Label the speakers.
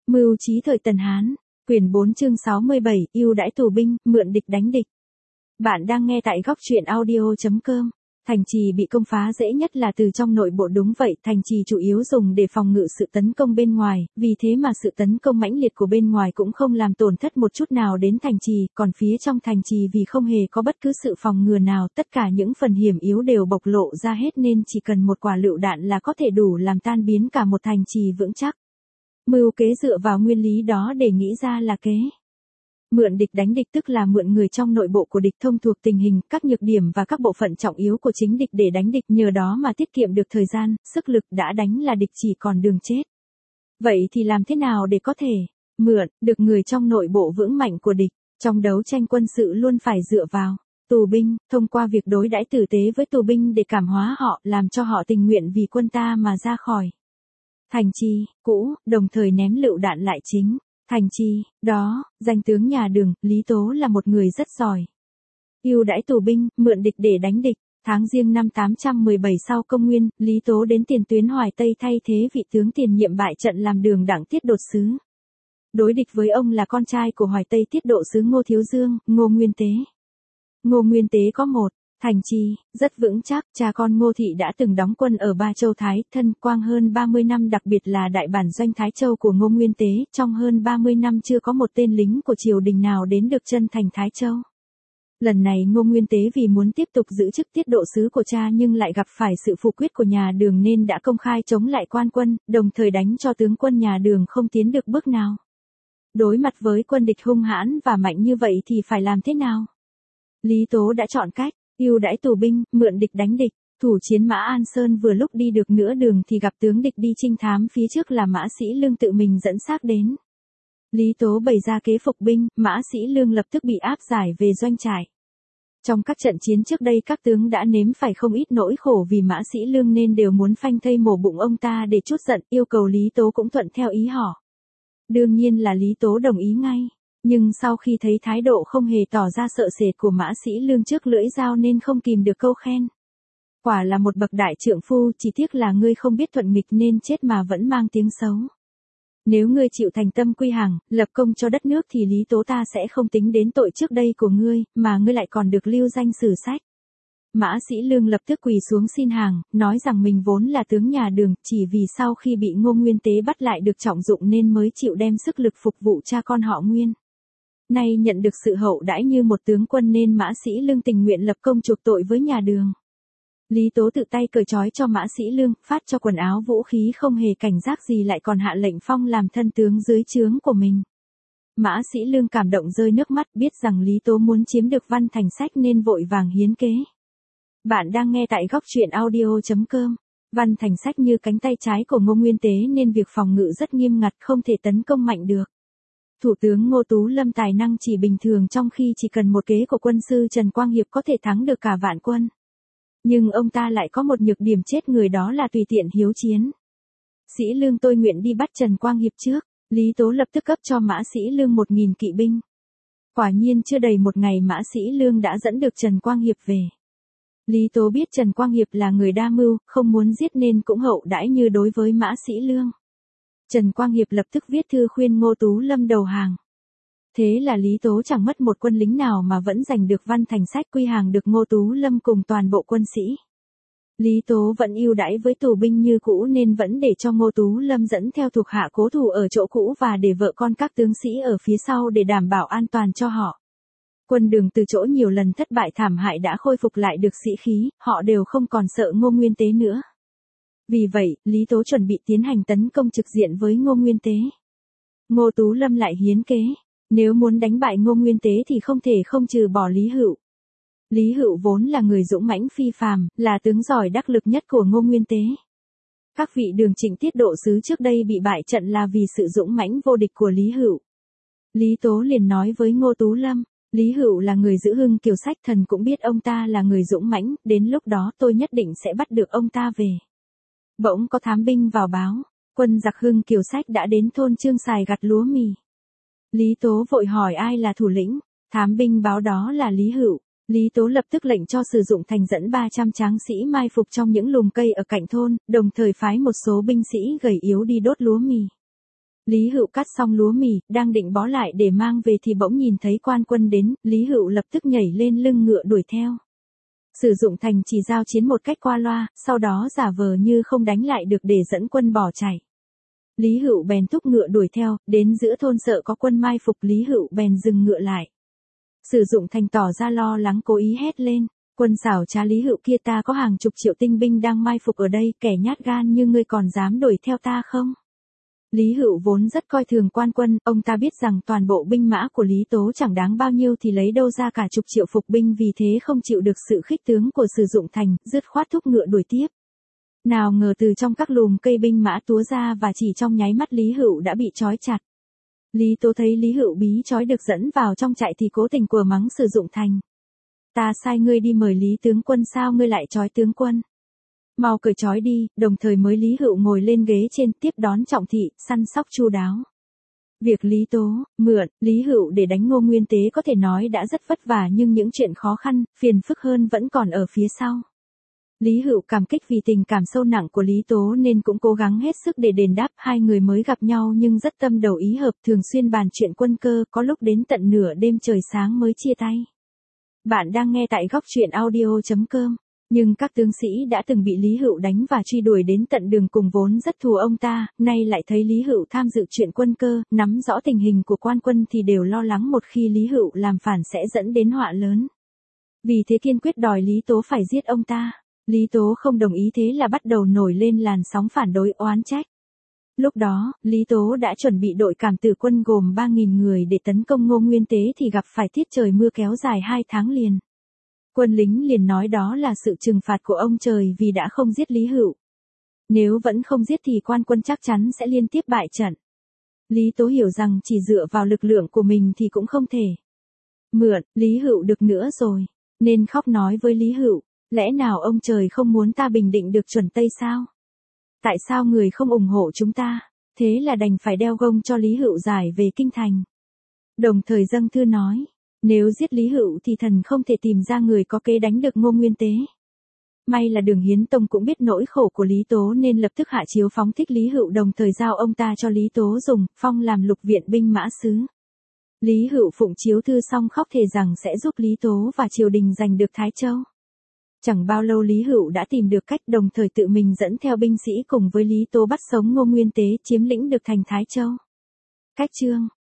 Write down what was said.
Speaker 1: Mưu trí thời Tần Hán, quyển 4 chương 67, ưu đãi tù binh, mượn địch đánh địch. Bạn đang nghe tại góc truyện audio.com. Thành trì bị công phá dễ nhất là từ trong nội bộ, đúng vậy, thành trì chủ yếu dùng để phòng ngự sự tấn công bên ngoài, vì thế mà sự tấn công mãnh liệt của bên ngoài cũng không làm tổn thất một chút nào đến thành trì, còn phía trong thành trì vì không hề có bất cứ sự phòng ngừa nào, tất cả những phần hiểm yếu đều bộc lộ ra hết nên chỉ cần một quả lựu đạn là có thể đủ làm tan biến cả một thành trì vững chắc. Mưu kế dựa vào nguyên lý đó để nghĩ ra là kế. Mượn địch đánh địch tức là mượn người trong nội bộ của địch thông thuộc tình hình, các nhược điểm và các bộ phận trọng yếu của chính địch để đánh địch, nhờ đó mà tiết kiệm được thời gian, sức lực, đã đánh là địch chỉ còn đường chết. Vậy thì làm thế nào để có thể mượn được người trong nội bộ vững mạnh của địch? Trong đấu tranh quân sự luôn phải dựa vào tù binh, thông qua việc đối đãi tử tế với tù binh để cảm hóa họ, làm cho họ tình nguyện vì quân ta mà ra khỏi thành trì cũ, đồng thời ném lựu đạn lại chính thành trì đó. Danh tướng nhà Đường, Lý Tố là một người rất giỏi ưu đãi tù binh, mượn địch để đánh địch. Tháng Giêng năm 817 sau công nguyên, Lý Tố đến tiền tuyến Hoài Tây thay thế vị tướng tiền nhiệm bại trận làm Đường Đặng Tiết Đột sứ. Đối địch với ông là con trai của Hoài Tây Tiết Độ sứ Ngô Thiếu Dương, Ngô Nguyên Tế. Ngô Nguyên Tế có một thành trì rất vững chắc, cha con Ngô Thị đã từng đóng quân ở Ba Châu Thái Thân Quang hơn 30 năm, đặc biệt là đại bản doanh Thái Châu của Ngô Nguyên Tế, trong hơn 30 năm chưa có một tên lính của triều đình nào đến được chân thành Thái Châu. Lần này Ngô Nguyên Tế vì muốn tiếp tục giữ chức tiết độ sứ của cha nhưng lại gặp phải sự phủ quyết của nhà Đường nên đã công khai chống lại quan quân, đồng thời đánh cho tướng quân nhà Đường không tiến được bước nào. Đối mặt với quân địch hung hãn và mạnh như vậy thì phải làm thế nào? Lý Tố đã chọn cách ưu đãi tù binh, mượn địch đánh địch. Thủ chiến Mã An Sơn vừa lúc đi được nửa đường thì gặp tướng địch đi chinh thám phía trước là Mã Sĩ Lương tự mình dẫn xác đến. Lý Tố bày ra kế phục binh, Mã Sĩ Lương lập tức bị áp giải về doanh trại. Trong các trận chiến trước đây các tướng đã nếm phải không ít nỗi khổ vì Mã Sĩ Lương nên đều muốn phanh thây mổ bụng ông ta để trút giận, yêu cầu Lý Tố cũng thuận theo ý họ. Đương nhiên là Lý Tố đồng ý ngay. Nhưng sau khi thấy thái độ không hề tỏ ra sợ sệt của Mã Sĩ Lương trước lưỡi dao nên không kìm được câu khen. Quả là một bậc đại trượng phu, chỉ tiếc là ngươi không biết thuận nghịch nên chết mà vẫn mang tiếng xấu. Nếu ngươi chịu thành tâm quy hàng, lập công cho đất nước thì Lý Tố ta sẽ không tính đến tội trước đây của ngươi, mà ngươi lại còn được lưu danh sử sách. Mã Sĩ Lương lập tức quỳ xuống xin hàng, nói rằng mình vốn là tướng nhà Đường, chỉ vì sau khi bị Ngô Nguyên Tế bắt lại được trọng dụng nên mới chịu đem sức lực phục vụ cha con họ Nguyên. Nay nhận được sự hậu đãi như một tướng quân nên Mã Sĩ Lương tình nguyện lập công chuộc tội với nhà Đường. Lý Tố tự tay cởi trói cho Mã Sĩ Lương, phát cho quần áo vũ khí, không hề cảnh giác gì, lại còn hạ lệnh phong làm thân tướng dưới trướng của mình. Mã Sĩ Lương cảm động rơi nước mắt, biết rằng Lý Tố muốn chiếm được Văn Thành Sách nên vội vàng hiến kế. Bạn đang nghe tại góc truyện audio.com. Văn Thành Sách như cánh tay trái của Ngô Nguyên Tế nên việc phòng ngự rất nghiêm ngặt, không thể tấn công mạnh được. Thủ tướng Ngô Tú Lâm tài năng chỉ bình thường, trong khi chỉ cần một kế của quân sư Trần Quang Hiệp có thể thắng được cả vạn quân. Nhưng ông ta lại có một nhược điểm chết người, đó là tùy tiện hiếu chiến. Sĩ Lương, tôi nguyện đi bắt Trần Quang Hiệp trước. Lý Tố lập tức cấp cho Mã Sĩ Lương 1000 kỵ binh. Quả nhiên chưa đầy một ngày Mã Sĩ Lương đã dẫn được Trần Quang Hiệp về. Lý Tố biết Trần Quang Hiệp là người đa mưu, không muốn giết nên cũng hậu đãi như đối với Mã Sĩ Lương. Trần Quang Hiệp lập tức viết thư khuyên Ngô Tú Lâm đầu hàng. Thế là Lý Tố chẳng mất một quân lính nào mà vẫn giành được Văn Thành Sách, quy hàng được Ngô Tú Lâm cùng toàn bộ quân sĩ. Lý Tố vẫn ưu đãi với tù binh như cũ nên vẫn để cho Ngô Tú Lâm dẫn theo thuộc hạ cố thủ ở chỗ cũ và để vợ con các tướng sĩ ở phía sau để đảm bảo an toàn cho họ. Quân Đường từ chỗ nhiều lần thất bại thảm hại đã khôi phục lại được sĩ khí, họ đều không còn sợ Ngô Nguyên Tế nữa. Vì vậy, Lý Tố chuẩn bị tiến hành tấn công trực diện với Ngô Nguyên Tế. Ngô Tú Lâm lại hiến kế, nếu muốn đánh bại Ngô Nguyên Tế thì không thể không trừ bỏ Lý Hựu. Lý Hựu vốn là người dũng mãnh phi phàm, là tướng giỏi đắc lực nhất của Ngô Nguyên Tế. Các vị Đường Trịnh tiết độ sứ trước đây bị bại trận là vì sự dũng mãnh vô địch của Lý Hựu. Lý Tố liền nói với Ngô Tú Lâm, Lý Hựu là người giữ Hưng Kiều Sách, thần cũng biết ông ta là người dũng mãnh, đến lúc đó tôi nhất định sẽ bắt được ông ta về. Bỗng có thám binh vào báo, quân giặc Hưng Kiều Sách đã đến thôn Trương Sài gặt lúa mì. Lý Tố vội hỏi ai là thủ lĩnh, thám binh báo đó là Lý Hựu. Lý Tố lập tức lệnh cho sử dụng thành dẫn 300 tráng sĩ mai phục trong những lùm cây ở cạnh thôn, đồng thời phái một số binh sĩ gầy yếu đi đốt lúa mì. Lý Hựu cắt xong lúa mì, đang định bó lại để mang về thì bỗng nhìn thấy quan quân đến, Lý Hựu lập tức nhảy lên lưng ngựa đuổi theo. Sử Dụng Thành chỉ giao chiến một cách qua loa, sau đó giả vờ như không đánh lại được để dẫn quân bỏ chạy. Lý Hựu bèn thúc ngựa đuổi theo, đến giữa thôn sợ có quân mai phục, Lý Hựu bèn dừng ngựa lại. Sử Dụng Thành tỏ ra lo lắng cố ý hét lên, quân xảo trá Lý Hựu kia, ta có hàng chục triệu tinh binh đang mai phục ở đây, kẻ nhát gan như ngươi còn dám đuổi theo ta không? Lý Hựu vốn rất coi thường quan quân, ông ta biết rằng toàn bộ binh mã của Lý Tố chẳng đáng bao nhiêu thì lấy đâu ra cả chục triệu phục binh, vì thế không chịu được sự khích tướng của Sử Dụng Thành, dứt khoát thúc ngựa đuổi tiếp. Nào ngờ từ trong các lùm cây binh mã túa ra và chỉ trong nháy mắt Lý Hựu đã bị trói chặt. Lý Tố thấy Lý Hựu bí trói được dẫn vào trong trại thì cố tình quở mắng Sử Dụng Thành. Ta sai ngươi đi mời Lý tướng quân, sao ngươi lại trói tướng quân? Mau cởi trói đi, đồng thời mới Lý Hựu ngồi lên ghế trên tiếp đón trọng thị, săn sóc chu đáo. Việc Lý Tố, mượn, Lý Hựu để đánh Ngô Nguyên Tế có thể nói đã rất vất vả, nhưng những chuyện khó khăn, phiền phức hơn vẫn còn ở phía sau. Lý Hựu cảm kích vì tình cảm sâu nặng của Lý Tố nên cũng cố gắng hết sức để đền đáp. Hai người mới gặp nhau nhưng rất tâm đầu ý hợp, thường xuyên bàn chuyện quân cơ, có lúc đến tận nửa đêm trời sáng mới chia tay. Bạn đang nghe tại góc truyện audio.com. Nhưng các tướng sĩ đã từng bị Lý Hựu đánh và truy đuổi đến tận đường cùng vốn rất thù ông ta, nay lại thấy Lý Hựu tham dự chuyện quân cơ, nắm rõ tình hình của quan quân thì đều lo lắng một khi Lý Hựu làm phản sẽ dẫn đến họa lớn. Vì thế kiên quyết đòi Lý Tố phải giết ông ta. Lý Tố không đồng ý, thế là bắt đầu nổi lên làn sóng phản đối oán trách. Lúc đó, Lý Tố đã chuẩn bị đội cảm tử quân gồm 3.000 người để tấn công Ngô Nguyên Tế thì gặp phải tiết trời mưa kéo dài 2 tháng liền. Quân lính liền nói đó là sự trừng phạt của ông trời vì đã không giết Lý Hựu. Nếu vẫn không giết thì quan quân chắc chắn sẽ liên tiếp bại trận. Lý Tố hiểu rằng chỉ dựa vào lực lượng của mình thì cũng không thể mượn Lý Hựu được nữa rồi, nên khóc nói với Lý Hựu, lẽ nào ông trời không muốn ta bình định được chuẩn Tây sao? Tại sao người không ủng hộ chúng ta? Thế là đành phải đeo gông cho Lý Hựu giải về kinh thành. Đồng thời dâng thư nói, nếu giết Lý Hựu thì thần không thể tìm ra người có kế đánh được Ngô Nguyên Tế. May là Đường Hiến Tông cũng biết nỗi khổ của Lý Tố nên lập tức hạ chiếu phóng thích Lý Hựu, đồng thời giao ông ta cho Lý Tố dùng, phong làm lục viện binh mã sứ. Lý Hựu phụng chiếu thư xong khóc thề rằng sẽ giúp Lý Tố và triều đình giành được Thái Châu. Chẳng bao lâu Lý Hựu đã tìm được cách, đồng thời tự mình dẫn theo binh sĩ cùng với Lý Tố bắt sống Ngô Nguyên Tế, chiếm lĩnh được thành Thái Châu. Cách chương